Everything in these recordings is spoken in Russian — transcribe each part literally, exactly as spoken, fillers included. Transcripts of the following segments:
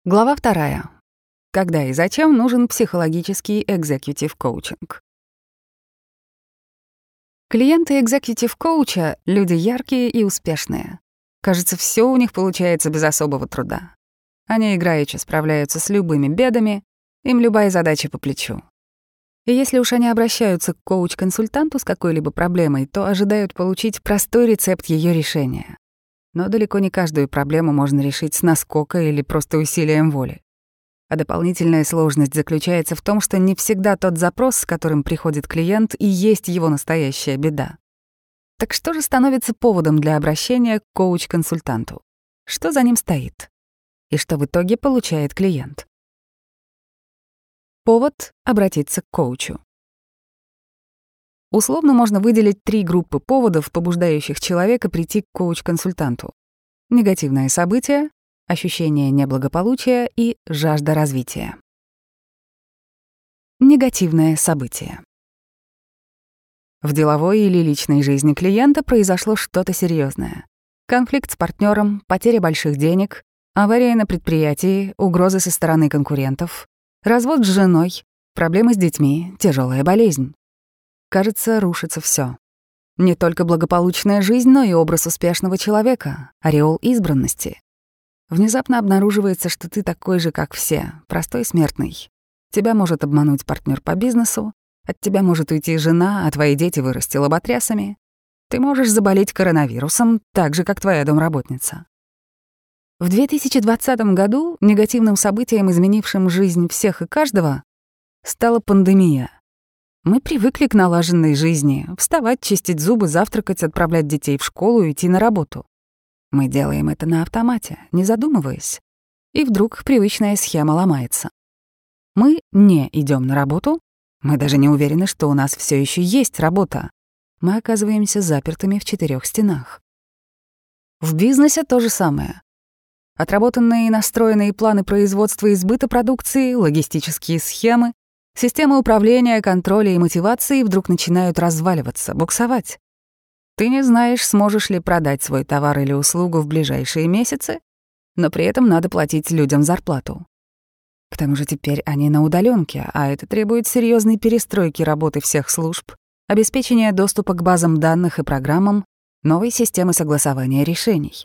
Глава вторая. Когда и зачем нужен психологический экзекьютив коучинг? Клиенты экзекьютив коуча — люди яркие и успешные. Кажется, все у них получается без особого труда. Они играючи справляются с любыми бедами, им любая задача по плечу. И если уж они обращаются к коуч-консультанту с какой-либо проблемой, то ожидают получить простой рецепт ее решения. Но далеко не каждую проблему можно решить с наскока или просто усилием воли. А дополнительная сложность заключается в том, что не всегда тот запрос, с которым приходит клиент, и есть его настоящая беда. Так что же становится поводом для обращения к коуч-консультанту? Что за ним стоит? И что в итоге получает клиент? Повод — обратиться к коучу. Условно можно выделить три группы поводов, побуждающих человека прийти к коуч-консультанту. Негативное событие, ощущение неблагополучия и жажда развития. Негативное событие. В деловой или личной жизни клиента произошло что-то серьезное: конфликт с партнером, потеря больших денег, авария на предприятии, угрозы со стороны конкурентов, развод с женой, проблемы с детьми, тяжелая болезнь. Кажется, рушится все. Не только благополучная жизнь, но и образ успешного человека, ореол избранности. Внезапно обнаруживается, что ты такой же, как все, простой смертный. Тебя может обмануть партнер по бизнесу, от тебя может уйти жена, а твои дети вырасти лоботрясами. Ты можешь заболеть коронавирусом, так же, как твоя домработница. В две тысячи двадцатом году негативным событием, изменившим жизнь всех и каждого, стала пандемия. Мы привыкли к налаженной жизни — вставать, чистить зубы, завтракать, отправлять детей в школу и идти на работу. Мы делаем это на автомате, не задумываясь. И вдруг привычная схема ломается. Мы не идем на работу, мы даже не уверены, что у нас все еще есть работа. Мы оказываемся запертыми в четырех стенах. В бизнесе то же самое. Отработанные и настроенные планы производства и сбыта продукции, логистические схемы, системы управления, контроля и мотивации вдруг начинают разваливаться, буксовать. Ты не знаешь, сможешь ли продать свой товар или услугу в ближайшие месяцы, но при этом надо платить людям зарплату. К тому же теперь они на удаленке, а это требует серьезной перестройки работы всех служб, обеспечения доступа к базам данных и программам, новой системы согласования решений.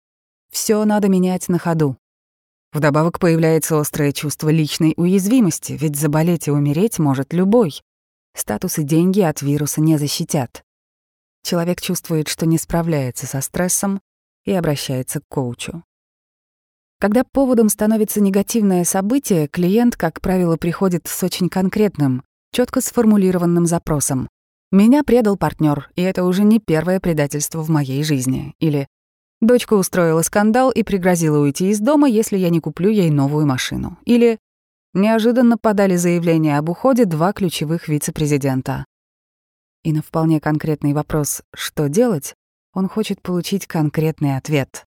Все надо менять на ходу. Вдобавок появляется острое чувство личной уязвимости, ведь заболеть и умереть может любой. Статус и деньги от вируса не защитят. Человек чувствует, что не справляется со стрессом, и обращается к коучу. Когда поводом становится негативное событие, клиент, как правило, приходит с очень конкретным, четко сформулированным запросом. «Меня предал партнер, и это уже не первое предательство в моей жизни». Или «Дочка устроила скандал и пригрозила уйти из дома, если я не куплю ей новую машину». Или «Неожиданно подали заявление об уходе два ключевых вице-президента». И на вполне конкретный вопрос «что делать?» он хочет получить конкретный ответ.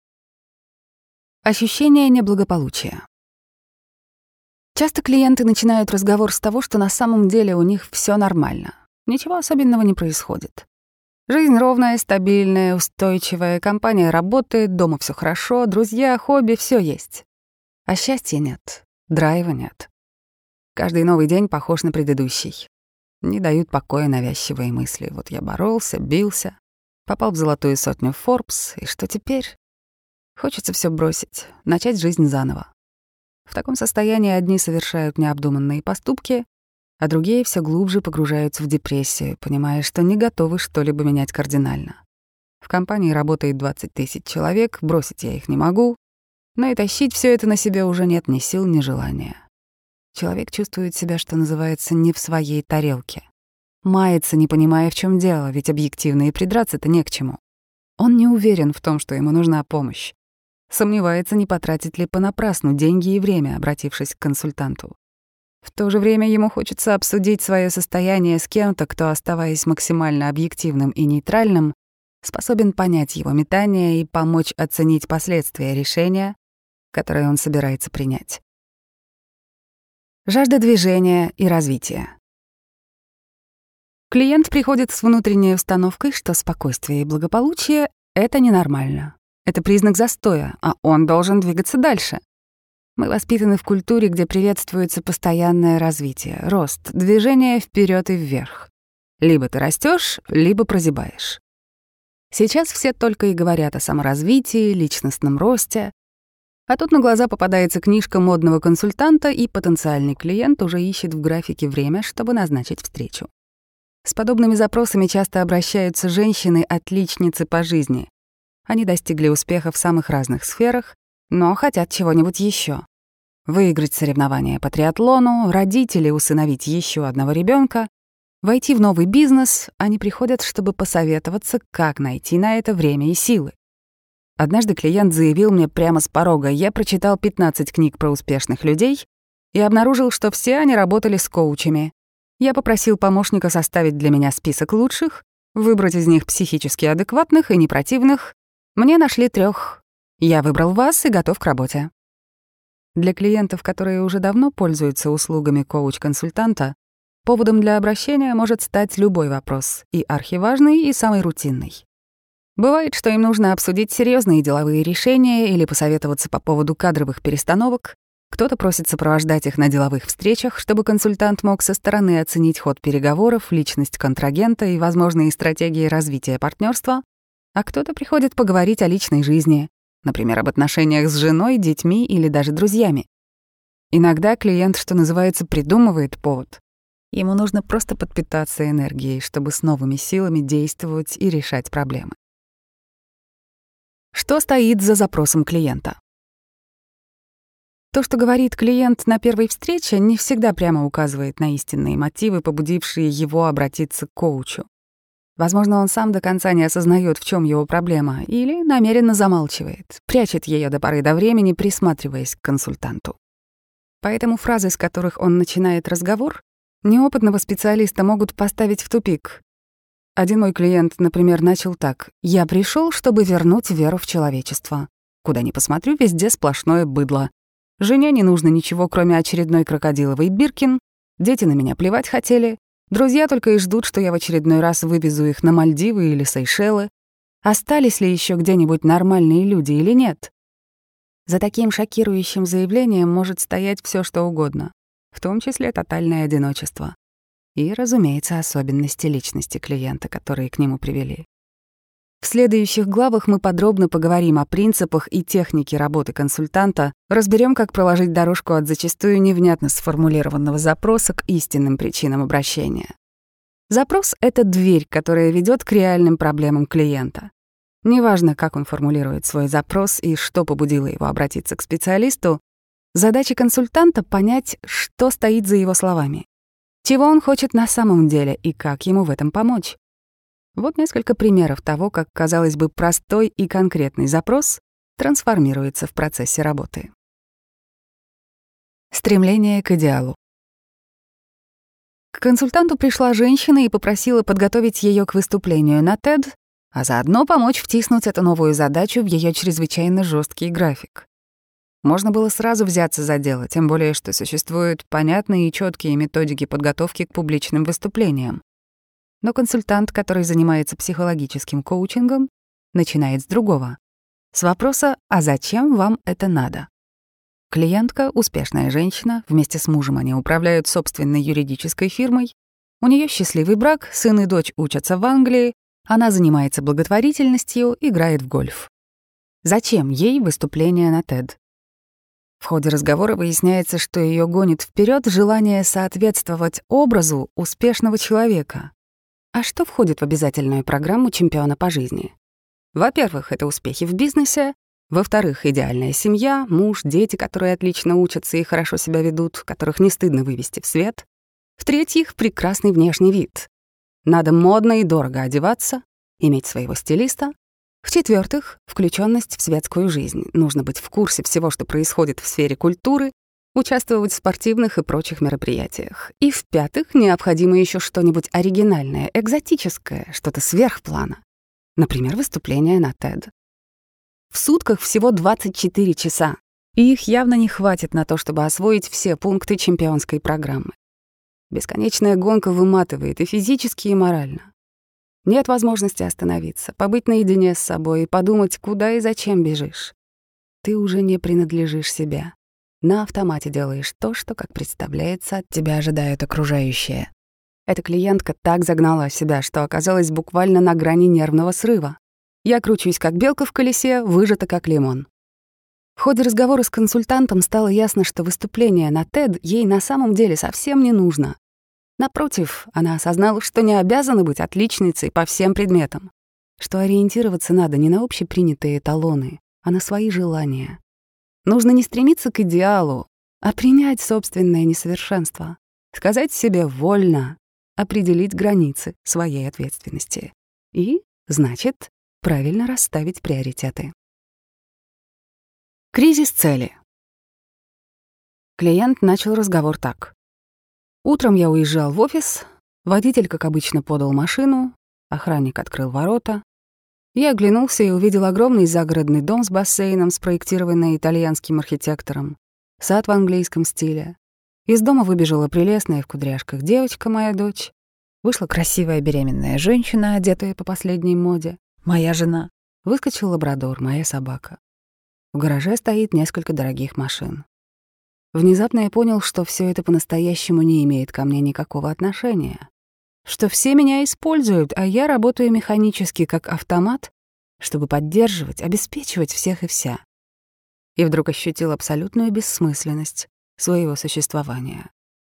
Ощущение неблагополучия. Часто клиенты начинают разговор с того, что на самом деле у них все нормально. Ничего особенного не происходит. Жизнь ровная, стабильная, устойчивая, компания работает, дома все хорошо, друзья, хобби — все есть. А счастья нет, драйва нет. Каждый новый день похож на предыдущий. Не дают покоя навязчивые мысли. Вот я боролся, бился, попал в золотую сотню Forbes, и что теперь? Хочется все бросить, начать жизнь заново. В таком состоянии одни совершают необдуманные поступки, а другие все глубже погружаются в депрессию, понимая, что не готовы что-либо менять кардинально. В компании работает двадцать тысяч человек, бросить я их не могу, но и тащить все это на себе уже нет ни сил, ни желания. Человек чувствует себя, что называется, не в своей тарелке. Мается, не понимая, в чем дело, ведь объективно и придраться-то не к чему. Он не уверен в том, что ему нужна помощь. Сомневается, не потратит ли понапрасну деньги и время, обратившись к консультанту. В то же время ему хочется обсудить свое состояние с кем-то, кто, оставаясь максимально объективным и нейтральным, способен понять его метание и помочь оценить последствия решения, которое он собирается принять. Жажда движения и развития. Клиент приходит с внутренней установкой, что спокойствие и благополучие — это ненормально. Это признак застоя, а он должен двигаться дальше. Мы воспитаны в культуре, где приветствуется постоянное развитие, рост, движение вперед и вверх. Либо ты растешь, либо прозябаешь. Сейчас все только и говорят о саморазвитии, личностном росте. А тут на глаза попадается книжка модного консультанта, и потенциальный клиент уже ищет в графике время, чтобы назначить встречу. С подобными запросами часто обращаются женщины-отличницы по жизни. Они достигли успеха в самых разных сферах, но хотят чего-нибудь еще. Выиграть соревнования по триатлону, родить или усыновить еще одного ребенка, войти в новый бизнес. Они приходят, чтобы посоветоваться, как найти на это время и силы. Однажды клиент заявил мне прямо с порога: я прочитал пятнадцать книг про успешных людей и обнаружил, что все они работали с коучами. Я попросил помощника составить для меня список лучших, выбрать из них психически адекватных и непротивных. Мне нашли трех. Я выбрал вас и готов к работе. Для клиентов, которые уже давно пользуются услугами коуч-консультанта, поводом для обращения может стать любой вопрос, и архиважный, и самый рутинный. Бывает, что им нужно обсудить серьезные деловые решения или посоветоваться по поводу кадровых перестановок. Кто-то просит сопровождать их на деловых встречах, чтобы консультант мог со стороны оценить ход переговоров, личность контрагента и возможные стратегии развития партнерства, а кто-то приходит поговорить о личной жизни, например, об отношениях с женой, детьми или даже друзьями. Иногда клиент, что называется, придумывает повод. Ему нужно просто подпитаться энергией, чтобы с новыми силами действовать и решать проблемы. Что стоит за запросом клиента? То, что говорит клиент на первой встрече, не всегда прямо указывает на истинные мотивы, побудившие его обратиться к коучу. Возможно, он сам до конца не осознает, в чем его проблема, или намеренно замалчивает, прячет ее до поры до времени, присматриваясь к консультанту. Поэтому фразы, с которых он начинает разговор, неопытного специалиста могут поставить в тупик. Один мой клиент, например, начал так: «Я пришел, чтобы вернуть веру в человечество. Куда ни посмотрю, везде сплошное быдло. Жене не нужно ничего, кроме очередной крокодиловой Биркин. Дети на меня плевать хотели. Друзья только и ждут, что я в очередной раз вывезу их на Мальдивы или Сейшелы. Остались ли еще где-нибудь нормальные люди или нет?» За таким шокирующим заявлением может стоять все, что угодно, в том числе тотальное одиночество. И, разумеется, особенности личности клиента, которые к нему привели. В следующих главах мы подробно поговорим о принципах и технике работы консультанта, разберем, как проложить дорожку от зачастую невнятно сформулированного запроса к истинным причинам обращения. Запрос — это дверь, которая ведет к реальным проблемам клиента. Неважно, как он формулирует свой запрос и что побудило его обратиться к специалисту, задача консультанта — понять, что стоит за его словами, чего он хочет на самом деле и как ему в этом помочь. Вот несколько примеров того, как, казалось бы, простой и конкретный запрос трансформируется в процессе работы. Стремление к идеалу. К консультанту пришла женщина и попросила подготовить ее к выступлению на тед, а заодно помочь втиснуть эту новую задачу в ее чрезвычайно жесткий график. Можно было сразу взяться за дело, тем более что существуют понятные и четкие методики подготовки к публичным выступлениям. Но консультант, который занимается психологическим коучингом, начинает с другого. С вопроса: «А зачем вам это надо?» Клиентка — успешная женщина, вместе с мужем они управляют собственной юридической фирмой, у нее счастливый брак, сын и дочь учатся в Англии, она занимается благотворительностью, играет в гольф. Зачем ей выступление на тед? В ходе разговора выясняется, что ее гонит вперед желание соответствовать образу успешного человека. А что входит в обязательную программу чемпиона по жизни? Во-первых, это успехи в бизнесе. Во-вторых, идеальная семья, муж, дети, которые отлично учатся и хорошо себя ведут, которых не стыдно вывести в свет. В-третьих, прекрасный внешний вид. Надо модно и дорого одеваться, иметь своего стилиста. В-четвертых, включенность в светскую жизнь. Нужно быть в курсе всего, что происходит в сфере культуры, участвовать в спортивных и прочих мероприятиях. И в-пятых, необходимо еще что-нибудь оригинальное, экзотическое, что-то сверхплана. Например, выступление на тед. В сутках всего двадцать четыре часа, и их явно не хватит на то, чтобы освоить все пункты чемпионской программы. Бесконечная гонка выматывает и физически, и морально. Нет возможности остановиться, побыть наедине с собой и подумать, куда и зачем бежишь. Ты уже не принадлежишь себе. На автомате делаешь то, что, как представляется, от тебя ожидают окружающие. Эта клиентка так загнала себя, что оказалась буквально на грани нервного срыва. Я кручусь, как белка в колесе, выжата, как лимон. В ходе разговора с консультантом стало ясно, что выступление на тед ей на самом деле совсем не нужно. Напротив, она осознала, что не обязана быть отличницей по всем предметам, что ориентироваться надо не на общепринятые эталоны, а на свои желания. Нужно не стремиться к идеалу, а принять собственное несовершенство, сказать себе «вольно», определить границы своей ответственности и, значит, правильно расставить приоритеты. Кризис цели. Клиент начал разговор так. Утром я уезжал в офис, водитель, как обычно, подал машину, охранник открыл ворота. Я оглянулся и увидел огромный загородный дом с бассейном, спроектированный итальянским архитектором, сад в английском стиле. Из дома выбежала прелестная в кудряшках девочка, моя дочь. Вышла красивая беременная женщина, одетая по последней моде, моя жена. Выскочил лабрадор, моя собака. В гараже стоит несколько дорогих машин. Внезапно я понял, что все это по-настоящему не имеет ко мне никакого отношения. Что все меня используют, а я работаю механически, как автомат, чтобы поддерживать, обеспечивать всех и вся. И вдруг ощутил абсолютную бессмысленность своего существования.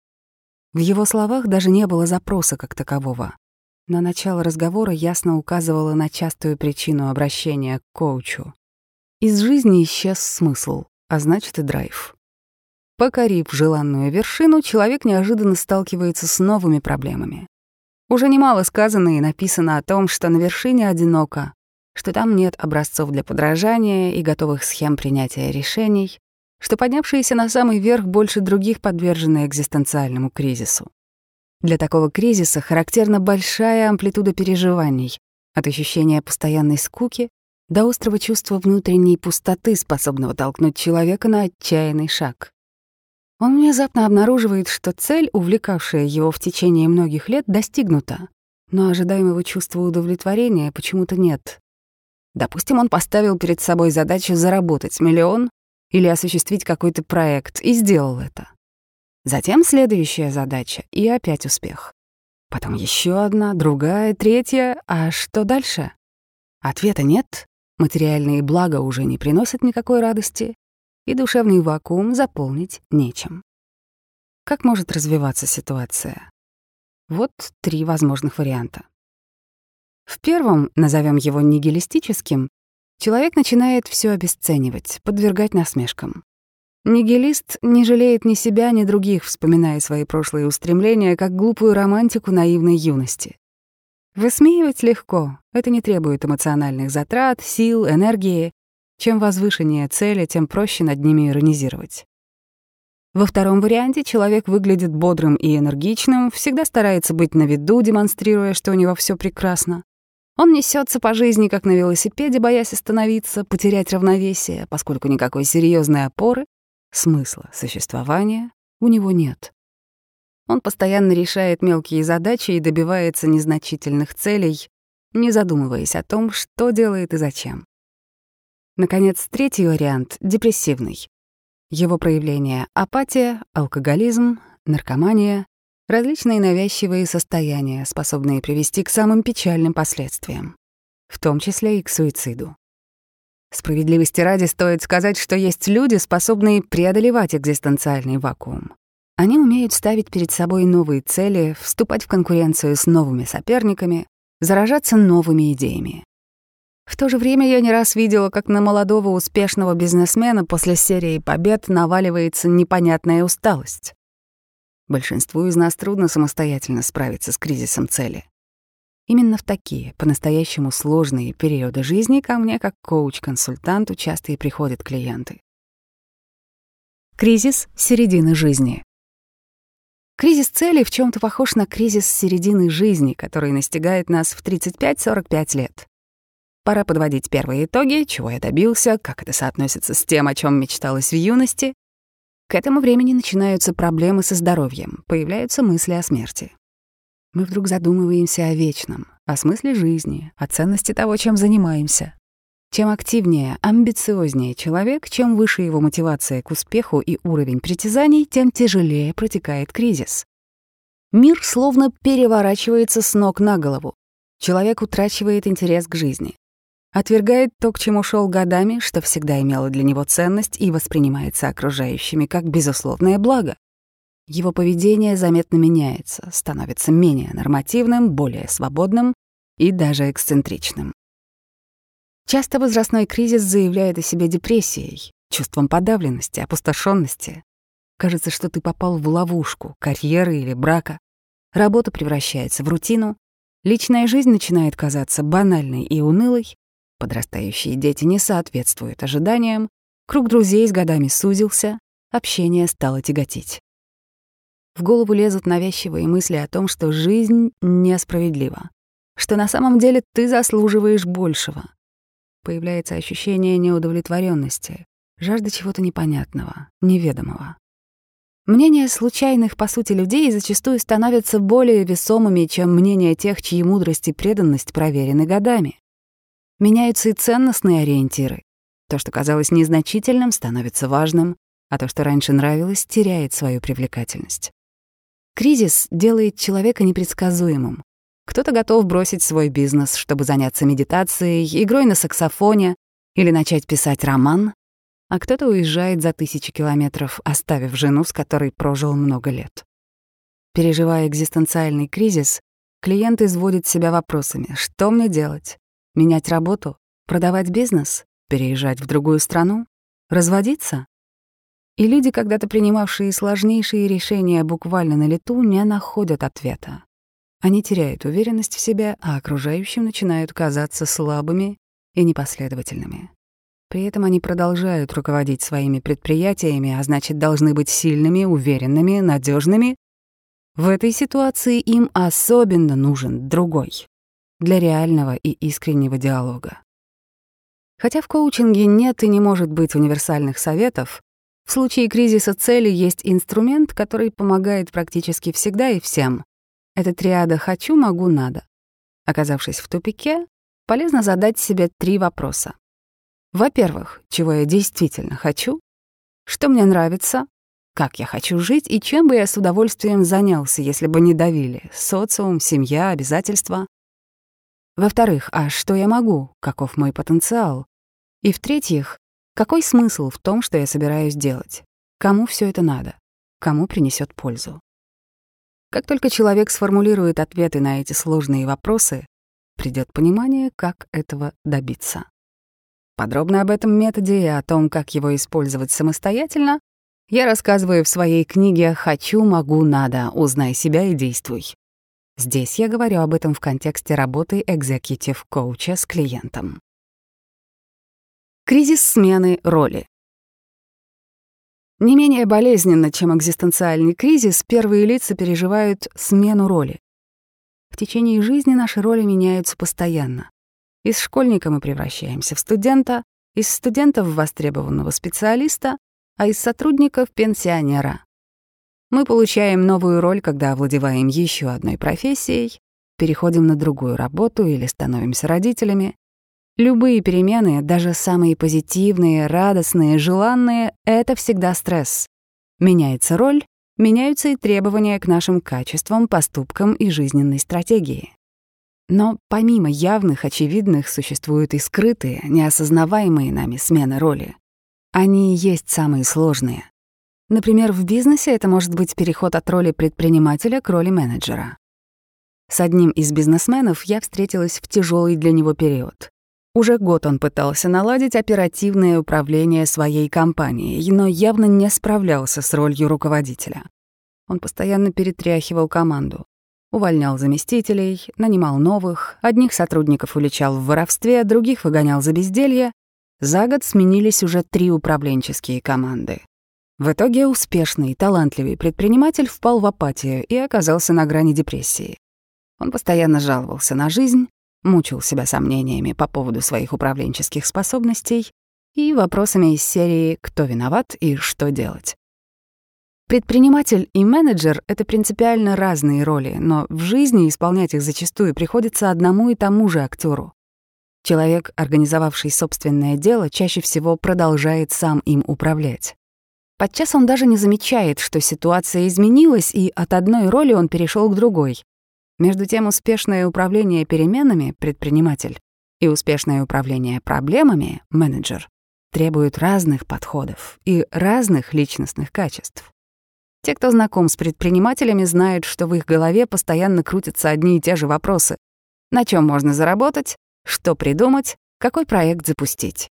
В его словах даже не было запроса как такового, но начало разговора ясно указывало на частую причину обращения к коучу. Из жизни исчез смысл, а значит и драйв. Покорив желанную вершину, человек неожиданно сталкивается с новыми проблемами. Уже немало сказано и написано о том, что на вершине одиноко, что там нет образцов для подражания и готовых схем принятия решений, что поднявшиеся на самый верх больше других подвержены экзистенциальному кризису. Для такого кризиса характерна большая амплитуда переживаний, от ощущения постоянной скуки до острого чувства внутренней пустоты, способного толкнуть человека на отчаянный шаг. Он внезапно обнаруживает, что цель, увлекавшая его в течение многих лет, достигнута, но ожидаемого чувства удовлетворения почему-то нет. Допустим, он поставил перед собой задачу заработать миллион или осуществить какой-то проект и сделал это. Затем следующая задача и опять успех. Потом еще одна, другая, третья. А что дальше? Ответа нет, материальные блага уже не приносят никакой радости, и душевный вакуум заполнить нечем. Как может развиваться ситуация? Вот три возможных варианта. В первом, назовем его нигилистическим, человек начинает все обесценивать, подвергать насмешкам. Нигилист не жалеет ни себя, ни других, вспоминая свои прошлые устремления как глупую романтику наивной юности. Высмеивать легко, это не требует эмоциональных затрат, сил, энергии. Чем возвышеннее цели, тем проще над ними иронизировать. Во втором варианте человек выглядит бодрым и энергичным, всегда старается быть на виду, демонстрируя, что у него все прекрасно. Он несется по жизни, как на велосипеде, боясь остановиться, потерять равновесие, поскольку никакой серьезной опоры, смысла существования у него нет. Он постоянно решает мелкие задачи и добивается незначительных целей, не задумываясь о том, что делает и зачем. Наконец, третий вариант — депрессивный. Его проявления — апатия, алкоголизм, наркомания, различные навязчивые состояния, способные привести к самым печальным последствиям, в том числе и к суициду. Справедливости ради стоит сказать, что есть люди, способные преодолевать экзистенциальный вакуум. Они умеют ставить перед собой новые цели, вступать в конкуренцию с новыми соперниками, заражаться новыми идеями. В то же время я не раз видела, как на молодого успешного бизнесмена после серии побед наваливается непонятная усталость. Большинству из нас трудно самостоятельно справиться с кризисом цели. Именно в такие, по-настоящему сложные периоды жизни ко мне, как коуч-консультанту, часто и приходят клиенты. Кризис середины жизни. Кризис цели в чем-то похож на кризис середины жизни, который настигает нас в тридцать пять сорок пять лет. Пора подводить первые итоги, чего я добился, как это соотносится с тем, о чем мечталось в юности. К этому времени начинаются проблемы со здоровьем, появляются мысли о смерти. Мы вдруг задумываемся о вечном, о смысле жизни, о ценности того, чем занимаемся. Чем активнее, амбициознее человек, чем выше его мотивация к успеху и уровень притязаний, тем тяжелее протекает кризис. Мир словно переворачивается с ног на голову. Человек утрачивает интерес к жизни. Отвергает то, к чему шел годами, что всегда имело для него ценность и воспринимается окружающими как безусловное благо. Его поведение заметно меняется, становится менее нормативным, более свободным и даже эксцентричным. Часто возрастной кризис заявляет о себе депрессией, чувством подавленности, опустошенности. Кажется, что ты попал в ловушку карьеры или брака. Работа превращается в рутину, личная жизнь начинает казаться банальной и унылой, подрастающие дети не соответствуют ожиданиям, круг друзей с годами сузился, общение стало тяготить. В голову лезут навязчивые мысли о том, что жизнь несправедлива, что на самом деле ты заслуживаешь большего. Появляется ощущение неудовлетворенности, жажда чего-то непонятного, неведомого. Мнения случайных, по сути, людей зачастую становятся более весомыми, чем мнения тех, чьи мудрость и преданность проверены годами. Меняются и ценностные ориентиры. То, что казалось незначительным, становится важным, а то, что раньше нравилось, теряет свою привлекательность. Кризис делает человека непредсказуемым. Кто-то готов бросить свой бизнес, чтобы заняться медитацией, игрой на саксофоне или начать писать роман, а кто-то уезжает за тысячи километров, оставив жену, с которой прожил много лет. Переживая экзистенциальный кризис, клиент изводит себя вопросами: что мне делать? Менять работу? Продавать бизнес? Переезжать в другую страну? Разводиться? И люди, когда-то принимавшие сложнейшие решения буквально на лету, не находят ответа. Они теряют уверенность в себе, а окружающим начинают казаться слабыми и непоследовательными. При этом они продолжают руководить своими предприятиями, а значит, должны быть сильными, уверенными, надежными. В этой ситуации им особенно нужен другой для реального и искреннего диалога. Хотя в коучинге нет и не может быть универсальных советов, в случае кризиса цели есть инструмент, который помогает практически всегда и всем. Это триада «хочу», «могу», «надо». Оказавшись в тупике, полезно задать себе три вопроса. Во-первых, чего я действительно хочу, что мне нравится, как я хочу жить и чем бы я с удовольствием занялся, если бы не давили социум, семья, обязательства. Во-вторых, а что я могу, каков мой потенциал? И в-третьих, какой смысл в том, что я собираюсь делать? Кому все это надо? Кому принесет пользу? Как только человек сформулирует ответы на эти сложные вопросы, придет понимание, как этого добиться. Подробно об этом методе и о том, как его использовать самостоятельно, я рассказываю в своей книге «Хочу, могу, надо. Узнай себя и действуй». Здесь я говорю об этом в контексте работы экзекьютив-коуча с клиентом. Кризис смены роли. Не менее болезненно, чем экзистенциальный кризис, первые лица переживают смену роли. В течение жизни наши роли меняются постоянно. Из школьника мы превращаемся в студента, из студента в востребованного специалиста, а из сотрудника в пенсионера. Мы получаем новую роль, когда овладеваем еще одной профессией, переходим на другую работу или становимся родителями. Любые перемены, даже самые позитивные, радостные, желанные — это всегда стресс. Меняется роль, меняются и требования к нашим качествам, поступкам и жизненной стратегии. Но помимо явных, очевидных, существуют и скрытые, неосознаваемые нами смены роли. Они и есть самые сложные. Например, в бизнесе это может быть переход от роли предпринимателя к роли менеджера. С одним из бизнесменов я встретилась в тяжелый для него период. Уже год он пытался наладить оперативное управление своей компанией, но явно не справлялся с ролью руководителя. Он постоянно перетряхивал команду. Увольнял заместителей, нанимал новых, одних сотрудников уличал в воровстве, других выгонял за безделье. За год сменились уже три управленческие команды. В итоге успешный, талантливый предприниматель впал в апатию и оказался на грани депрессии. Он постоянно жаловался на жизнь, мучил себя сомнениями по поводу своих управленческих способностей и вопросами из серии «Кто виноват и что делать?». Предприниматель и менеджер — это принципиально разные роли, но в жизни исполнять их зачастую приходится одному и тому же актеру. Человек, организовавший собственное дело, чаще всего продолжает сам им управлять. Подчас он даже не замечает, что ситуация изменилась, и от одной роли он перешел к другой. Между тем, успешное управление переменами — предприниматель, и успешное управление проблемами — менеджер — требуют разных подходов и разных личностных качеств. Те, кто знаком с предпринимателями, знают, что в их голове постоянно крутятся одни и те же вопросы: на чем можно заработать, что придумать, какой проект запустить.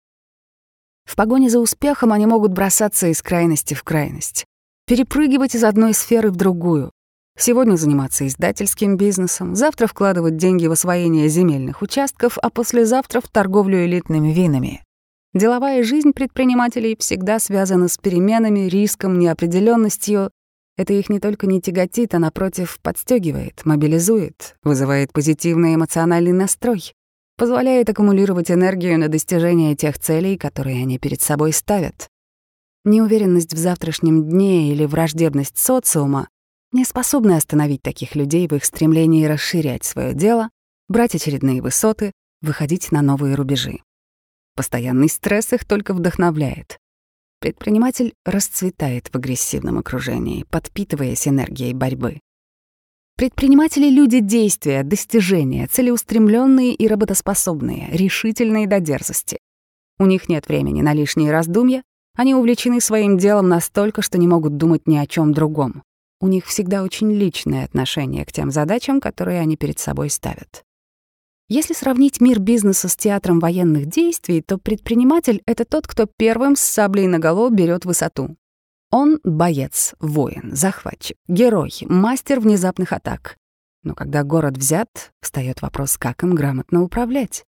В погоне за успехом они могут бросаться из крайности в крайность, перепрыгивать из одной сферы в другую. Сегодня заниматься издательским бизнесом, завтра вкладывать деньги в освоение земельных участков, а послезавтра в торговлю элитными винами. Деловая жизнь предпринимателей всегда связана с переменами, риском, неопределенностью. Это их не только не тяготит, а, напротив, подстегивает, мобилизует, вызывает позитивный эмоциональный настрой, позволяет аккумулировать энергию на достижение тех целей, которые они перед собой ставят. Неуверенность в завтрашнем дне или враждебность социума не способны остановить таких людей в их стремлении расширять свое дело, брать очередные высоты, выходить на новые рубежи. Постоянный стресс их только вдохновляет. Предприниматель расцветает в агрессивном окружении, подпитываясь энергией борьбы. Предприниматели — люди действия, достижения, целеустремленные и работоспособные, решительные до дерзости. У них нет времени на лишние раздумья, они увлечены своим делом настолько, что не могут думать ни о чем другом. У них всегда очень личное отношение к тем задачам, которые они перед собой ставят. Если сравнить мир бизнеса с театром военных действий, то предприниматель — это тот, кто первым с саблей наголо берет высоту. Он — боец, воин, захватчик, герой, мастер внезапных атак. Но когда город взят, встаёт вопрос, как им грамотно управлять.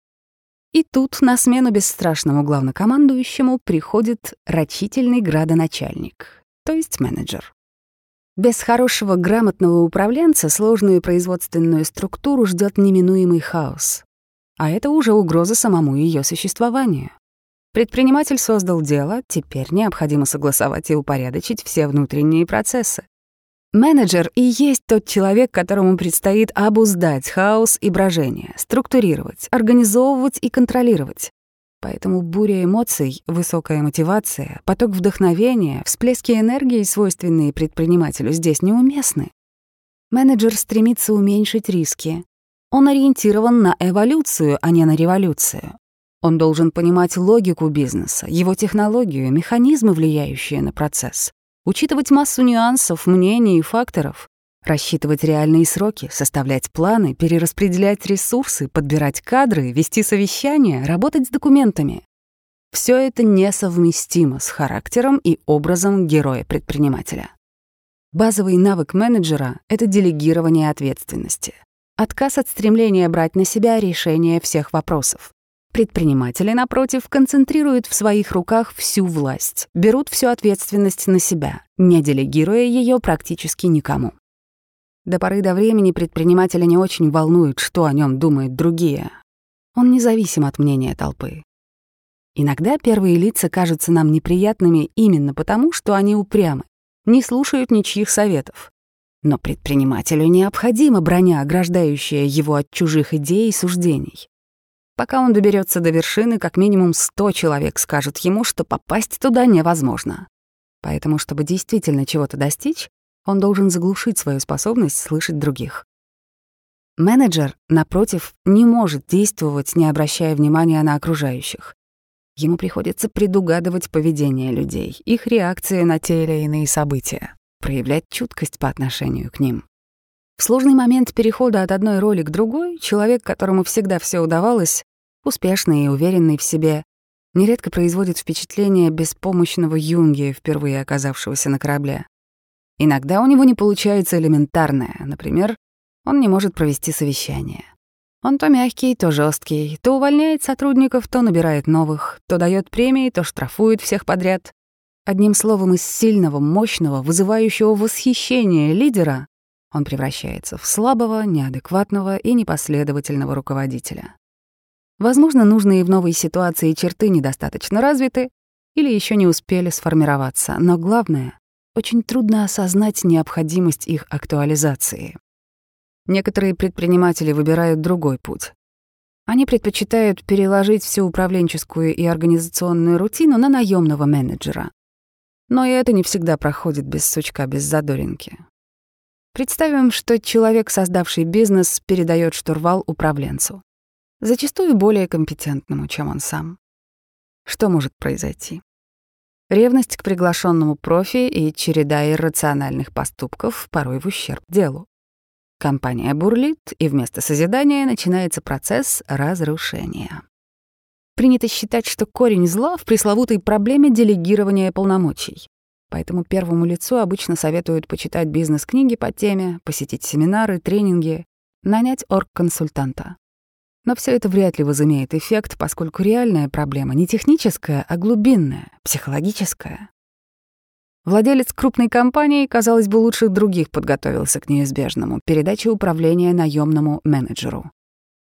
И тут на смену бесстрашному главнокомандующему приходит рачительный градоначальник, то есть менеджер. Без хорошего грамотного управленца сложную производственную структуру ждет неминуемый хаос. А это уже угроза самому ее существованию. Предприниматель создал дело, теперь необходимо согласовать и упорядочить все внутренние процессы. Менеджер и есть тот человек, которому предстоит обуздать хаос и брожение, структурировать, организовывать и контролировать. Поэтому буря эмоций, высокая мотивация, поток вдохновения, всплески энергии, свойственные предпринимателю, здесь неуместны. Менеджер стремится уменьшить риски. Он ориентирован на эволюцию, а не на революцию. Он должен понимать логику бизнеса, его технологию, механизмы, влияющие на процесс, учитывать массу нюансов, мнений и факторов, рассчитывать реальные сроки, составлять планы, перераспределять ресурсы, подбирать кадры, вести совещания, работать с документами. Все это несовместимо с характером и образом героя-предпринимателя. Базовый навык менеджера — это делегирование ответственности. Отказ от стремления брать на себя решение всех вопросов. Предприниматели, напротив, концентрируют в своих руках всю власть, берут всю ответственность на себя, не делегируя ее практически никому. До поры до времени предпринимателя не очень волнует, что о нем думают другие. Он независим от мнения толпы. Иногда первые лица кажутся нам неприятными именно потому, что они упрямы, не слушают ничьих советов. Но предпринимателю необходима броня, ограждающая его от чужих идей и суждений. Пока он доберется до вершины, как минимум сто человек скажут ему, что попасть туда невозможно. Поэтому, чтобы действительно чего-то достичь, он должен заглушить свою способность слышать других. Менеджер, напротив, не может действовать, не обращая внимания на окружающих. Ему приходится предугадывать поведение людей, их реакции на те или иные события, проявлять чуткость по отношению к ним. В сложный момент перехода от одной роли к другой человек, которому всегда все удавалось, успешный и уверенный в себе, нередко производит впечатление беспомощного юнги, впервые оказавшегося на корабле. Иногда у него не получается элементарное, например, он не может провести совещание. Он то мягкий, то жесткий, то увольняет сотрудников, то набирает новых, то дает премии, то штрафует всех подряд. Одним словом, из сильного, мощного, вызывающего восхищение лидера он превращается в слабого, неадекватного и непоследовательного руководителя. Возможно, нужные в новой ситуации черты недостаточно развиты или еще не успели сформироваться, но главное — очень трудно осознать необходимость их актуализации. Некоторые предприниматели выбирают другой путь. Они предпочитают переложить всю управленческую и организационную рутину на наемного менеджера. Но и это не всегда проходит без сучка, без задоринки. Представим, что человек, создавший бизнес, передает штурвал управленцу, зачастую более компетентному, чем он сам. Что может произойти? Ревность к приглашенному профи и череда иррациональных поступков, порой в ущерб делу. Компания бурлит, и вместо созидания начинается процесс разрушения. Принято считать, что корень зла в пресловутой проблеме делегирования полномочий. Поэтому первому лицу обычно советуют почитать бизнес-книги по теме, посетить семинары, тренинги, нанять оргконсультанта. Но все это вряд ли возымеет эффект, поскольку реальная проблема не техническая, а глубинная, психологическая. Владелец крупной компании, казалось бы, лучше других подготовился к неизбежному — передаче управления наемному менеджеру.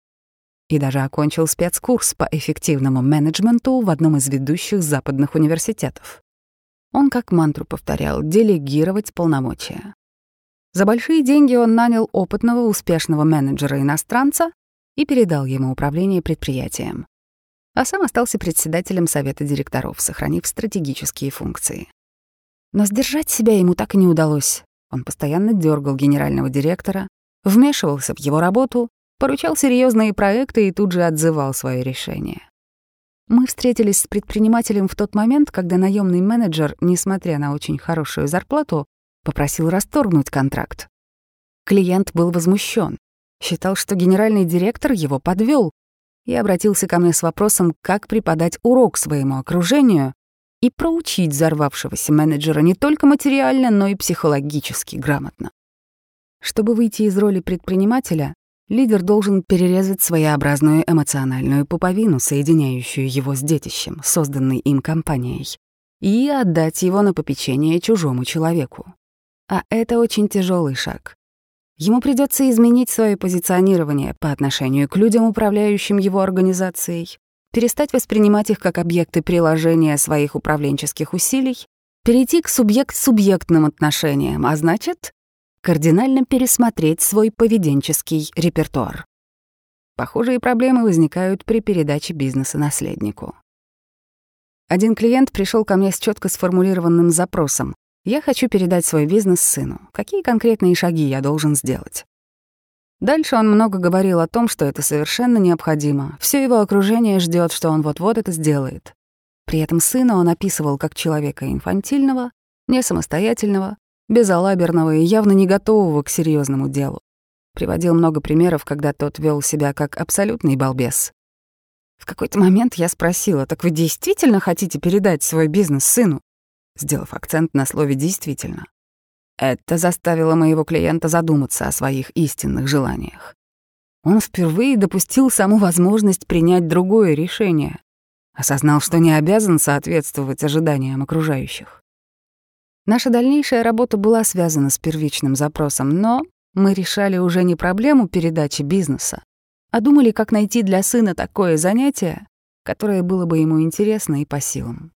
И даже окончил спецкурс по эффективному менеджменту в одном из ведущих западных университетов. Он как мантру повторял «делегировать полномочия». За большие деньги он нанял опытного, успешного менеджера-иностранца и передал ему управление предприятием, а сам остался председателем совета директоров, сохранив стратегические функции. Но сдержать себя ему так и не удалось. Он постоянно дергал генерального директора, вмешивался в его работу, поручал серьезные проекты и тут же отзывал свое решение. Мы встретились с предпринимателем в тот момент, когда наемный менеджер, несмотря на очень хорошую зарплату, попросил расторгнуть контракт. Клиент был возмущен, считал, что генеральный директор его подвел, и обратился ко мне с вопросом, как преподать урок своему окружению и проучить взорвавшегося менеджера не только материально, но и психологически грамотно. Чтобы выйти из роли предпринимателя, лидер должен перерезать своеобразную эмоциональную пуповину, соединяющую его с детищем, созданной им компанией, и отдать его на попечение чужому человеку. А это очень тяжелый шаг. Ему придется изменить свое позиционирование по отношению к людям, управляющим его организацией, перестать воспринимать их как объекты приложения своих управленческих усилий, перейти к субъект-субъектным отношениям, а значит, кардинально пересмотреть свой поведенческий репертуар. Похожие проблемы возникают при передаче бизнеса наследнику. Один клиент пришел ко мне с четко сформулированным запросом: «Я хочу передать свой бизнес сыну. Какие конкретные шаги я должен сделать?» Дальше он много говорил о том, что это совершенно необходимо. Все его окружение ждет, что он вот-вот это сделает. При этом сына он описывал как человека инфантильного, несамостоятельного, безалаберного и явно не готового к серьезному делу. Приводил много примеров, когда тот вел себя как абсолютный балбес. В какой-то момент я спросила: «Так вы действительно хотите передать свой бизнес сыну?» Сделав акцент на слове «действительно». Это заставило моего клиента задуматься о своих истинных желаниях. Он впервые допустил саму возможность принять другое решение, осознал, что не обязан соответствовать ожиданиям окружающих. Наша дальнейшая работа была связана с первичным запросом, но мы решали уже не проблему передачи бизнеса, а думали, как найти для сына такое занятие, которое было бы ему интересно и по силам.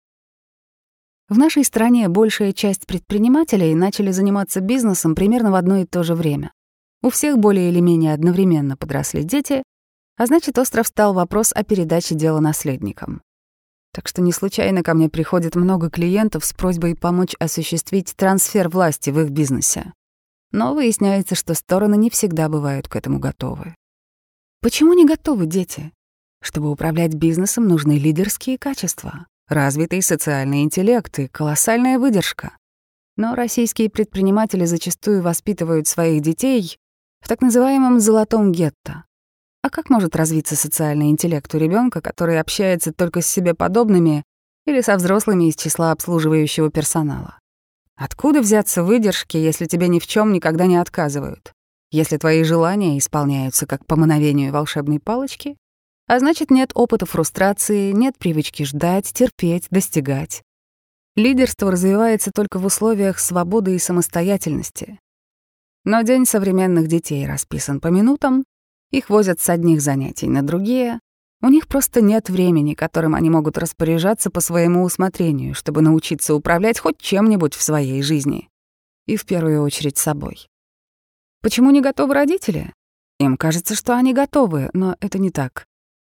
В нашей стране большая часть предпринимателей начали заниматься бизнесом примерно в одно и то же время. У всех более или менее одновременно подросли дети, а значит, остро встал вопрос о передаче дела наследникам. Так что не случайно ко мне приходит много клиентов с просьбой помочь осуществить трансфер власти в их бизнесе. Но выясняется, что стороны не всегда бывают к этому готовы. Почему не готовы дети? Чтобы управлять бизнесом, нужны лидерские качества, развитый социальный интеллект и колоссальная выдержка. Но российские предприниматели зачастую воспитывают своих детей в так называемом «золотом гетто». А как может развиться социальный интеллект у ребенка, который общается только с себе подобными или со взрослыми из числа обслуживающего персонала? Откуда взяться выдержки, если тебе ни в чем никогда не отказывают? Если твои желания исполняются как по мановению волшебной палочки, а значит, нет опыта фрустрации, нет привычки ждать, терпеть, достигать. Лидерство развивается только в условиях свободы и самостоятельности. Но день современных детей расписан по минутам, их возят с одних занятий на другие, у них просто нет времени, которым они могут распоряжаться по своему усмотрению, чтобы научиться управлять хоть чем-нибудь в своей жизни. И в первую очередь собой. Почему не готовы родители? Им кажется, что они готовы, но это не так.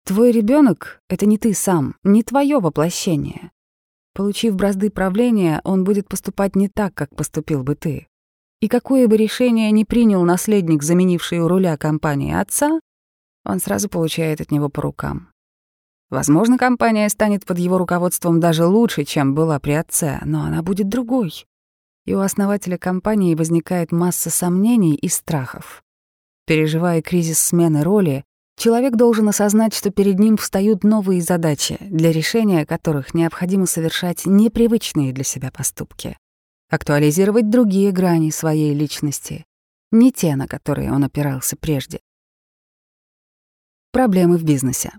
Твой ребенок — это не ты сам, не твое воплощение. Получив бразды правления, он будет поступать не так, как поступил бы ты. И какое бы решение ни принял наследник, заменивший у руля компании отца, он сразу получает от него по рукам. Возможно, компания станет под его руководством даже лучше, чем была при отце, но она будет другой. И у основателя компании возникает масса сомнений и страхов. Переживая кризис смены роли, человек должен осознать, что перед ним встают новые задачи, для решения которых необходимо совершать непривычные для себя поступки, актуализировать другие грани своей личности, не те, на которые он опирался прежде. Проблемы в бизнесе.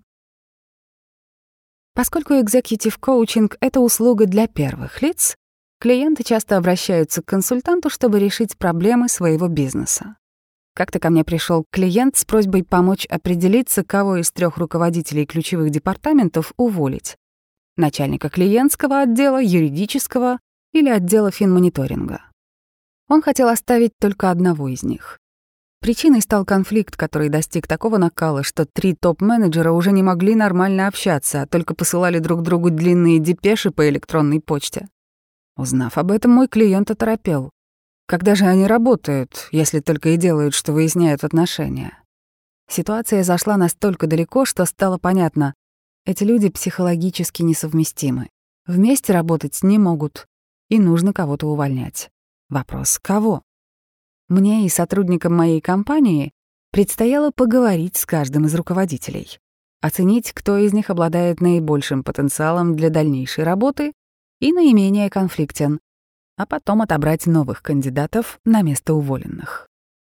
Поскольку экзекьютив-коучинг — это услуга для первых лиц, клиенты часто обращаются к консультанту, чтобы решить проблемы своего бизнеса. Как-то ко мне пришел клиент с просьбой помочь определиться, кого из трех руководителей ключевых департаментов уволить: начальника клиентского отдела, юридического или отдела финмониторинга. Он хотел оставить только одного из них. Причиной стал конфликт, который достиг такого накала, что три топ-менеджера уже не могли нормально общаться, а только посылали друг другу длинные депеши по электронной почте. Узнав об этом, мой клиент оторопел. Когда же они работают, если только и делают, что выясняют отношения? Ситуация зашла настолько далеко, что стало понятно: эти люди психологически несовместимы. Вместе работать не могут, и нужно кого-то увольнять. Вопрос — кого? Мне и сотрудникам моей компании предстояло поговорить с каждым из руководителей, оценить, кто из них обладает наибольшим потенциалом для дальнейшей работы и наименее конфликтен, а потом отобрать новых кандидатов на место уволенных.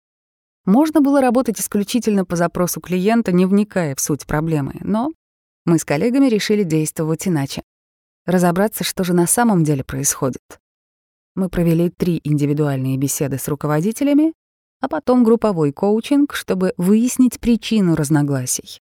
Можно было работать исключительно по запросу клиента, не вникая в суть проблемы, но мы с коллегами решили действовать иначе. Разобраться, что же на самом деле происходит. Мы провели три индивидуальные беседы с руководителями, а потом групповой коучинг, чтобы выяснить причину разногласий.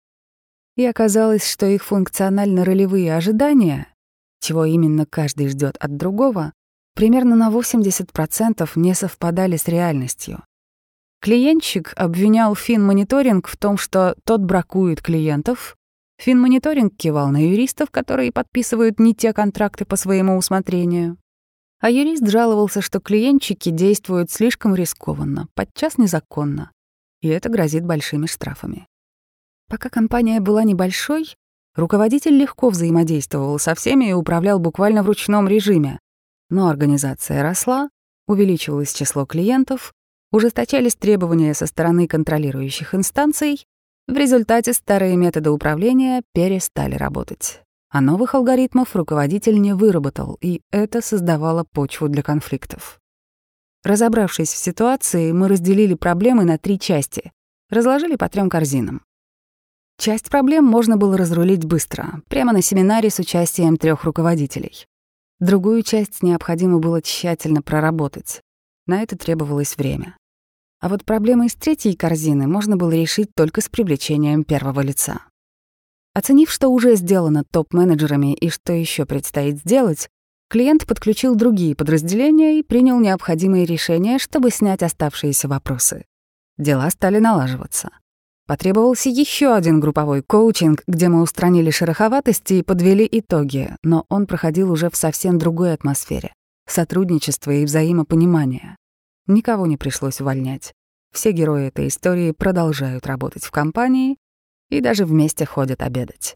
И оказалось, что их функционально-ролевые ожидания, чего именно каждый ждет от другого, примерно на восемьдесят процентов не совпадали с реальностью. Клиентщик обвинял финмониторинг в том, что тот бракует клиентов. Финмониторинг кивал на юристов, которые подписывают не те контракты по своему усмотрению. А юрист жаловался, что клиентчики действуют слишком рискованно, подчас незаконно, и это грозит большими штрафами. Пока компания была небольшой, руководитель легко взаимодействовал со всеми и управлял буквально в ручном режиме. Но организация росла, увеличивалось число клиентов, ужесточались требования со стороны контролирующих инстанций. В результате старые методы управления перестали работать. А новых алгоритмов руководитель не выработал, и это создавало почву для конфликтов. Разобравшись в ситуации, мы разделили проблемы на три части, разложили по трем корзинам. Часть проблем можно было разрулить быстро, прямо на семинаре с участием трех руководителей. Другую часть необходимо было тщательно проработать. На это требовалось время. А вот проблемы из третьей корзины можно было решить только с привлечением первого лица. Оценив, что уже сделано топ-менеджерами и что еще предстоит сделать, клиент подключил другие подразделения и принял необходимые решения, чтобы снять оставшиеся вопросы. Дела стали налаживаться. Потребовался еще один групповой коучинг, где мы устранили шероховатости и подвели итоги, но он проходил уже в совсем другой атмосфере — сотрудничества и взаимопонимания. Никого не пришлось увольнять. Все герои этой истории продолжают работать в компании и даже вместе ходят обедать.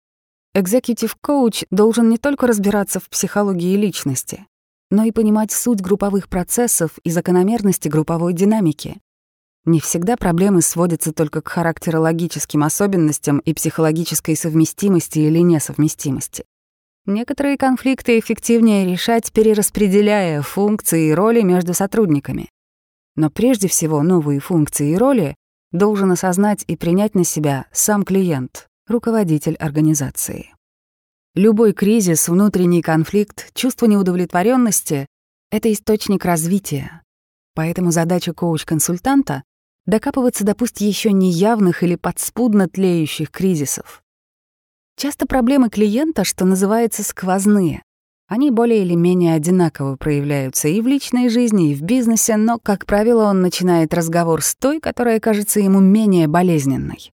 Экзекьютив-коуч должен не только разбираться в психологии личности, но и понимать суть групповых процессов и закономерности групповой динамики. Не всегда проблемы сводятся только к характерологическим особенностям и психологической совместимости или несовместимости. Некоторые конфликты эффективнее решать, перераспределяя функции и роли между сотрудниками. Но прежде всего новые функции и роли должен осознать и принять на себя сам клиент, руководитель организации. Любой кризис, внутренний конфликт, чувство неудовлетворенности — это источник развития. Поэтому задача коуч-консультанта — докапываться до пусть еще неявных или подспудно тлеющих кризисов. Часто проблемы клиента, что называется, сквозные. Они более или менее одинаково проявляются и в личной жизни, и в бизнесе, но, как правило, он начинает разговор с той, которая кажется ему менее болезненной.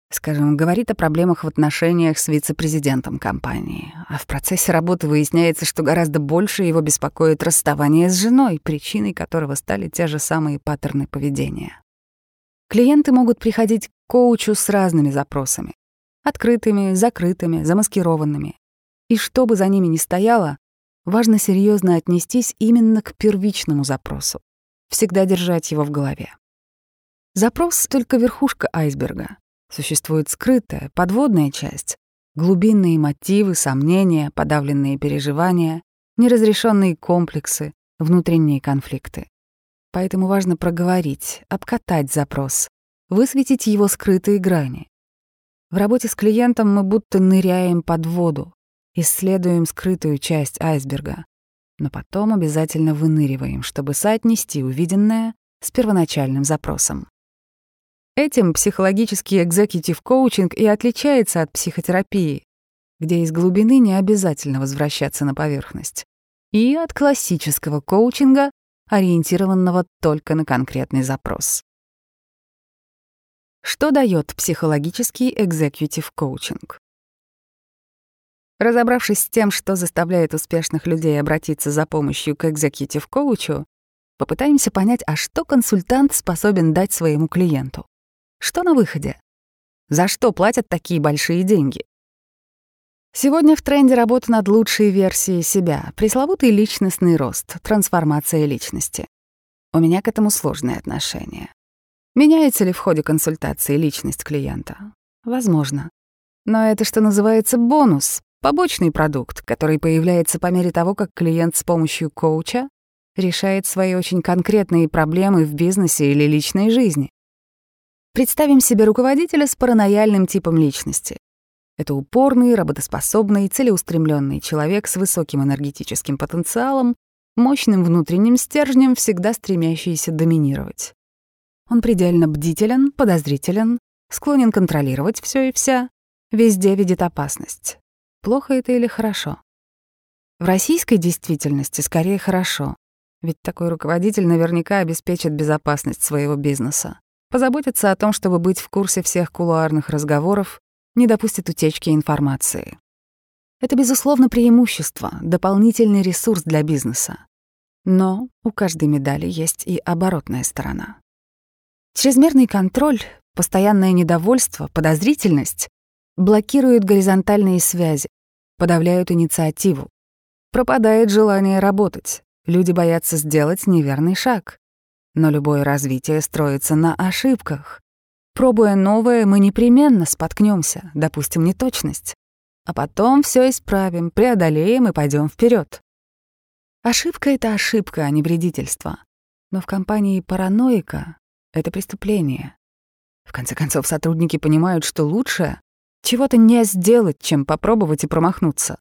Скажем, говорит о проблемах в отношениях с вице-президентом компании, а в процессе работы выясняется, что гораздо больше его беспокоит расставание с женой, причиной которого стали те же самые паттерны поведения. Клиенты могут приходить к коучу с разными запросами — открытыми, закрытыми, замаскированными. И что бы за ними ни стояло, важно серьезно отнестись именно к первичному запросу, всегда держать его в голове. Запрос — только верхушка айсберга. Существует скрытая, подводная часть, глубинные мотивы, сомнения, подавленные переживания, неразрешенные комплексы, внутренние конфликты. Поэтому важно проговорить, обкатать запрос, высветить его скрытые грани. В работе с клиентом мы будто ныряем под воду, исследуем скрытую часть айсберга, но потом обязательно выныриваем, чтобы соотнести увиденное с первоначальным запросом. Этим психологический экзекьютив-коучинг и отличается от психотерапии, где из глубины не обязательно возвращаться на поверхность, и от классического коучинга, ориентированного только на конкретный запрос. Что дает психологический экзекьютив-коучинг? Разобравшись с тем, что заставляет успешных людей обратиться за помощью к экзекьютив-коучу, попытаемся понять, а что консультант способен дать своему клиенту. Что на выходе? За что платят такие большие деньги? Сегодня в тренде работа над лучшей версией себя, пресловутый личностный рост, трансформация личности. У меня к этому сложное отношение. Меняется ли в ходе консультации личность клиента? Возможно. Но это, что называется, бонус, побочный продукт, который появляется по мере того, как клиент с помощью коуча решает свои очень конкретные проблемы в бизнесе или личной жизни. Представим себе руководителя с паранояльным типом личности. Это упорный, работоспособный, целеустремленный человек с высоким энергетическим потенциалом, мощным внутренним стержнем, всегда стремящийся доминировать. Он предельно бдителен, подозрителен, склонен контролировать все и вся, везде видит опасность. Плохо это или хорошо? В российской действительности скорее хорошо, ведь такой руководитель наверняка обеспечит безопасность своего бизнеса, позаботится о том, чтобы быть в курсе всех кулуарных разговоров, не допустит утечки информации. Это, безусловно, преимущество, дополнительный ресурс для бизнеса. Но у каждой медали есть и оборотная сторона. Чрезмерный контроль, постоянное недовольство, подозрительность блокируют горизонтальные связи, подавляют инициативу. Пропадает желание работать, люди боятся сделать неверный шаг. Но любое развитие строится на ошибках. Пробуя новое, мы непременно споткнемся, допустим неточность. А потом все исправим, преодолеем и пойдем вперед. Ошибка — это ошибка, а не вредительство. Но в компании параноика — это преступление. В конце концов, сотрудники понимают, что лучше чего-то не сделать, чем попробовать и промахнуться.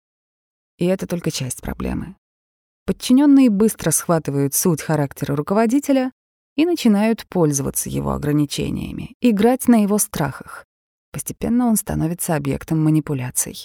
И это только часть проблемы. Подчиненные быстро схватывают суть характера руководителя и начинают пользоваться его ограничениями, играть на его страхах. Постепенно он становится объектом манипуляций.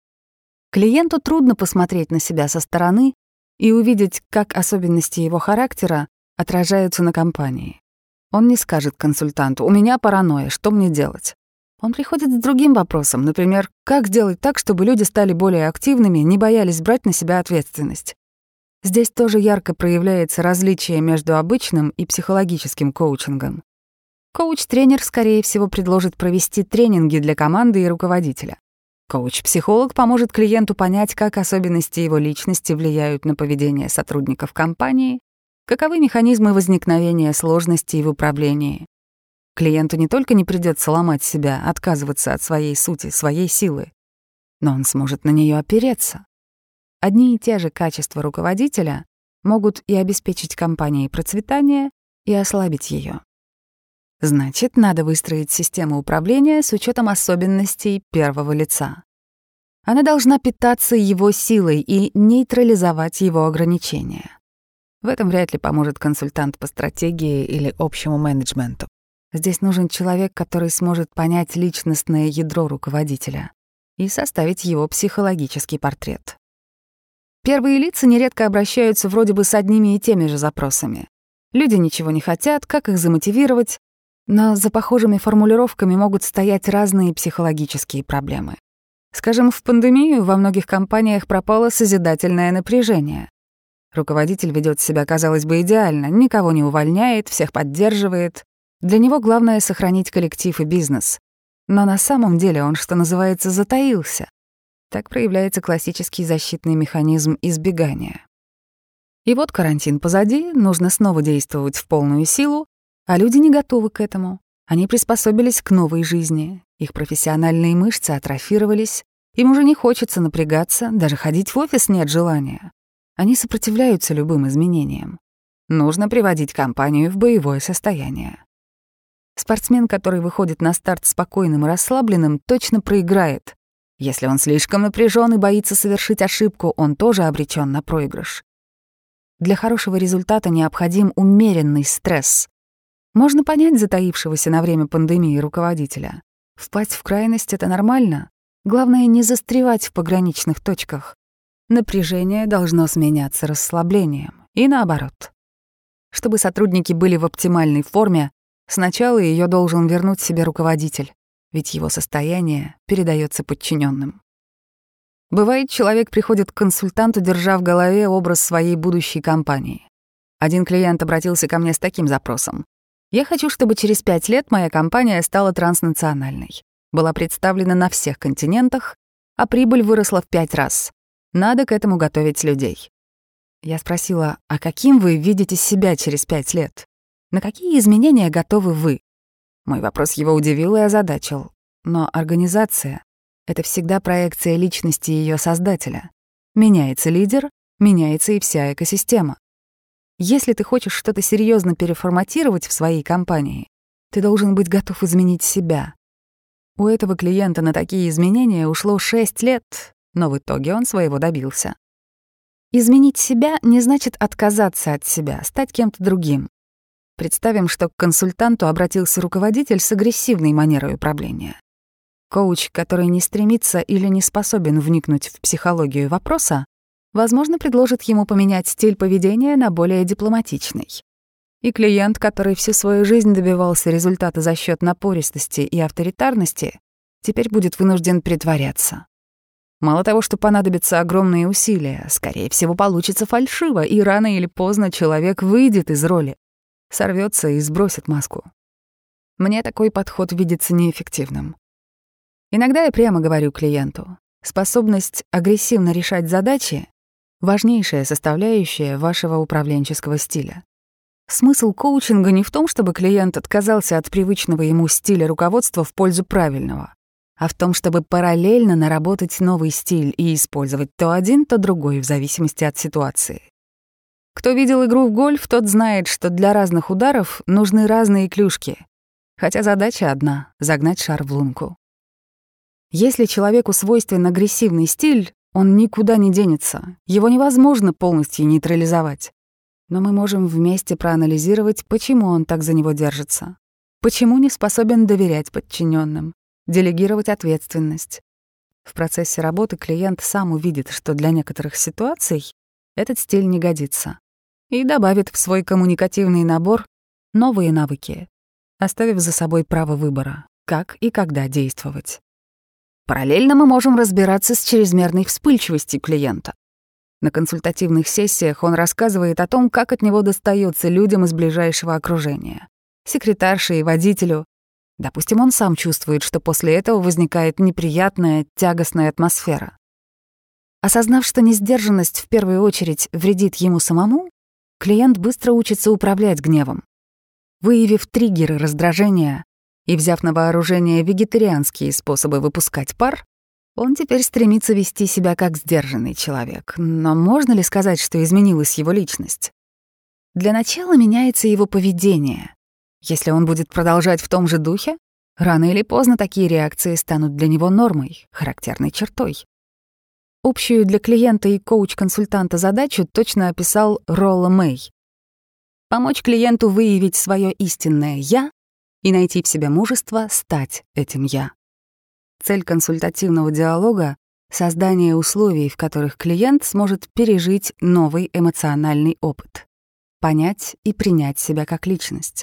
Клиенту трудно посмотреть на себя со стороны и увидеть, как особенности его характера отражаются на компании. Он не скажет консультанту: «У меня паранойя, что мне делать?». Он приходит с другим вопросом, например, как сделать так, чтобы люди стали более активными, не боялись брать на себя ответственность. Здесь тоже ярко проявляется различие между обычным и психологическим коучингом. Коуч-тренер, скорее всего, предложит провести тренинги для команды и руководителя. Коуч-психолог поможет клиенту понять, как особенности его личности влияют на поведение сотрудников компании, каковы механизмы возникновения сложностей в управлении. Клиенту не только не придется ломать себя, отказываться от своей сути, своей силы, но он сможет на нее опереться. Одни и те же качества руководителя могут и обеспечить компании процветание, и ослабить ее. Значит, надо выстроить систему управления с учетом особенностей первого лица. Она должна питаться его силой и нейтрализовать его ограничения. В этом вряд ли поможет консультант по стратегии или общему менеджменту. Здесь нужен человек, который сможет понять личностное ядро руководителя и составить его психологический портрет. Первые лица нередко обращаются вроде бы с одними и теми же запросами. Люди ничего не хотят, как их замотивировать? Но за похожими формулировками могут стоять разные психологические проблемы. Скажем, в пандемию во многих компаниях пропало созидательное напряжение. Руководитель ведет себя, казалось бы, идеально, никого не увольняет, всех поддерживает. Для него главное — сохранить коллектив и бизнес. Но на самом деле он, что называется, затаился. Так проявляется классический защитный механизм избегания. И вот карантин позади, нужно снова действовать в полную силу, а люди не готовы к этому. Они приспособились к новой жизни, их профессиональные мышцы атрофировались, им уже не хочется напрягаться, даже ходить в офис нет желания. Они сопротивляются любым изменениям. Нужно приводить компанию в боевое состояние. Спортсмен, который выходит на старт спокойным и расслабленным, точно проиграет. Если он слишком напряжен и боится совершить ошибку, он тоже обречен на проигрыш. Для хорошего результата необходим умеренный стресс. Можно понять затаившегося на время пандемии руководителя. Впасть в крайность — это нормально. Главное — не застревать в пограничных точках. Напряжение должно сменяться расслаблением, и наоборот. Чтобы сотрудники были в оптимальной форме, сначала ее должен вернуть себе руководитель, ведь его состояние передается подчиненным. Бывает, человек приходит к консультанту, держа в голове образ своей будущей компании. Один клиент обратился ко мне с таким запросом. «Я хочу, чтобы через пять лет моя компания стала транснациональной, была представлена на всех континентах, а прибыль выросла в пять раз. Надо к этому готовить людей». Я спросила, а каким вы видите себя через пять лет? На какие изменения готовы вы? Мой вопрос его удивил и озадачил. Но организация — это всегда проекция личности ее создателя. Меняется лидер, меняется и вся экосистема. Если ты хочешь что-то серьезно переформатировать в своей компании, ты должен быть готов изменить себя. У этого клиента на такие изменения ушло шесть лет, но в итоге он своего добился. Изменить себя не значит отказаться от себя, стать кем-то другим. Представим, что к консультанту обратился руководитель с агрессивной манерой управления. Коуч, который не стремится или не способен вникнуть в психологию вопроса, возможно, предложит ему поменять стиль поведения на более дипломатичный. И клиент, который всю свою жизнь добивался результата за счет напористости и авторитарности, теперь будет вынужден притворяться. Мало того, что понадобятся огромные усилия, скорее всего, получится фальшиво, и рано или поздно человек выйдет из роли, сорвется и сбросит маску. Мне такой подход видится неэффективным. Иногда я прямо говорю клиенту, способность агрессивно решать задачи — важнейшая составляющая вашего управленческого стиля. Смысл коучинга не в том, чтобы клиент отказался от привычного ему стиля руководства в пользу правильного, а в том, чтобы параллельно наработать новый стиль и использовать то один, то другой в зависимости от ситуации. Кто видел игру в гольф, тот знает, что для разных ударов нужны разные клюшки, хотя задача одна — загнать шар в лунку. Если человеку свойствен агрессивный стиль, он никуда не денется, его невозможно полностью нейтрализовать. Но мы можем вместе проанализировать, почему он так за него держится, почему не способен доверять подчиненным, делегировать ответственность. В процессе работы клиент сам увидит, что для некоторых ситуаций этот стиль не годится, и добавит в свой коммуникативный набор новые навыки, оставив за собой право выбора, как и когда действовать. Параллельно мы можем разбираться с чрезмерной вспыльчивостью клиента. На консультативных сессиях он рассказывает о том, как от него достается людям из ближайшего окружения, секретарше и водителю. Допустим, он сам чувствует, что после этого возникает неприятная, тягостная атмосфера. Осознав, что несдержанность в первую очередь вредит ему самому, клиент быстро учится управлять гневом. Выявив триггеры раздражения и взяв на вооружение вегетарианские способы выпускать пар, он теперь стремится вести себя как сдержанный человек. Но можно ли сказать, что изменилась его личность? Для начала меняется его поведение. Если он будет продолжать в том же духе, рано или поздно такие реакции станут для него нормой, характерной чертой. Общую для клиента и коуч-консультанта задачу точно описал Ролло Мэй. Помочь клиенту выявить свое истинное «я» и найти в себе мужество стать этим «я». Цель консультативного диалога — создание условий, в которых клиент сможет пережить новый эмоциональный опыт, понять и принять себя как личность,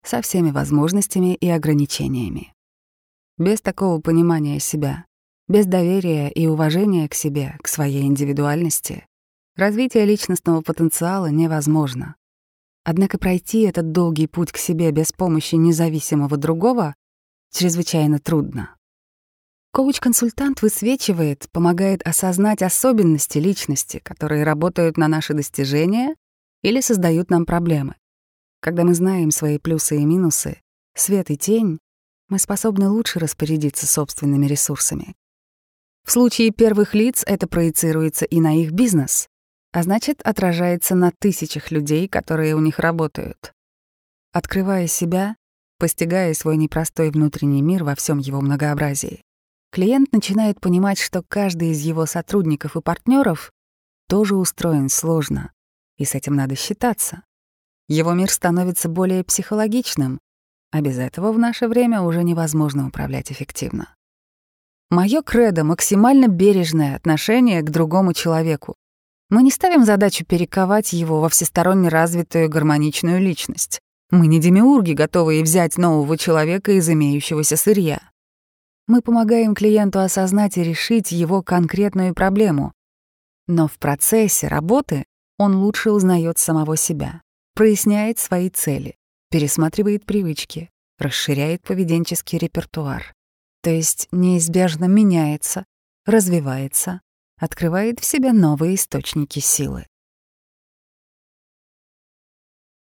со всеми возможностями и ограничениями. Без такого понимания себя, без доверия и уважения к себе, к своей индивидуальности, развитие личностного потенциала невозможно. Однако пройти этот долгий путь к себе без помощи независимого другого чрезвычайно трудно. Коуч-консультант высвечивает, помогает осознать особенности личности, которые работают на наши достижения или создают нам проблемы. Когда мы знаем свои плюсы и минусы, свет и тень, мы способны лучше распорядиться собственными ресурсами. В случае первых лиц это проецируется и на их бизнес, а значит, отражается на тысячах людей, которые у них работают. Открывая себя, постигая свой непростой внутренний мир во всем его многообразии, клиент начинает понимать, что каждый из его сотрудников и партнеров тоже устроен сложно, и с этим надо считаться. Его мир становится более психологичным, а без этого в наше время уже невозможно управлять эффективно. Моё кредо — максимально бережное отношение к другому человеку. Мы не ставим задачу перековать его во всесторонне развитую гармоничную личность. Мы не демиурги, готовые взять нового человека из имеющегося сырья. Мы помогаем клиенту осознать и решить его конкретную проблему. Но в процессе работы он лучше узнает самого себя, проясняет свои цели, пересматривает привычки, расширяет поведенческий репертуар. То есть неизбежно меняется, развивается, открывает в себе новые источники силы.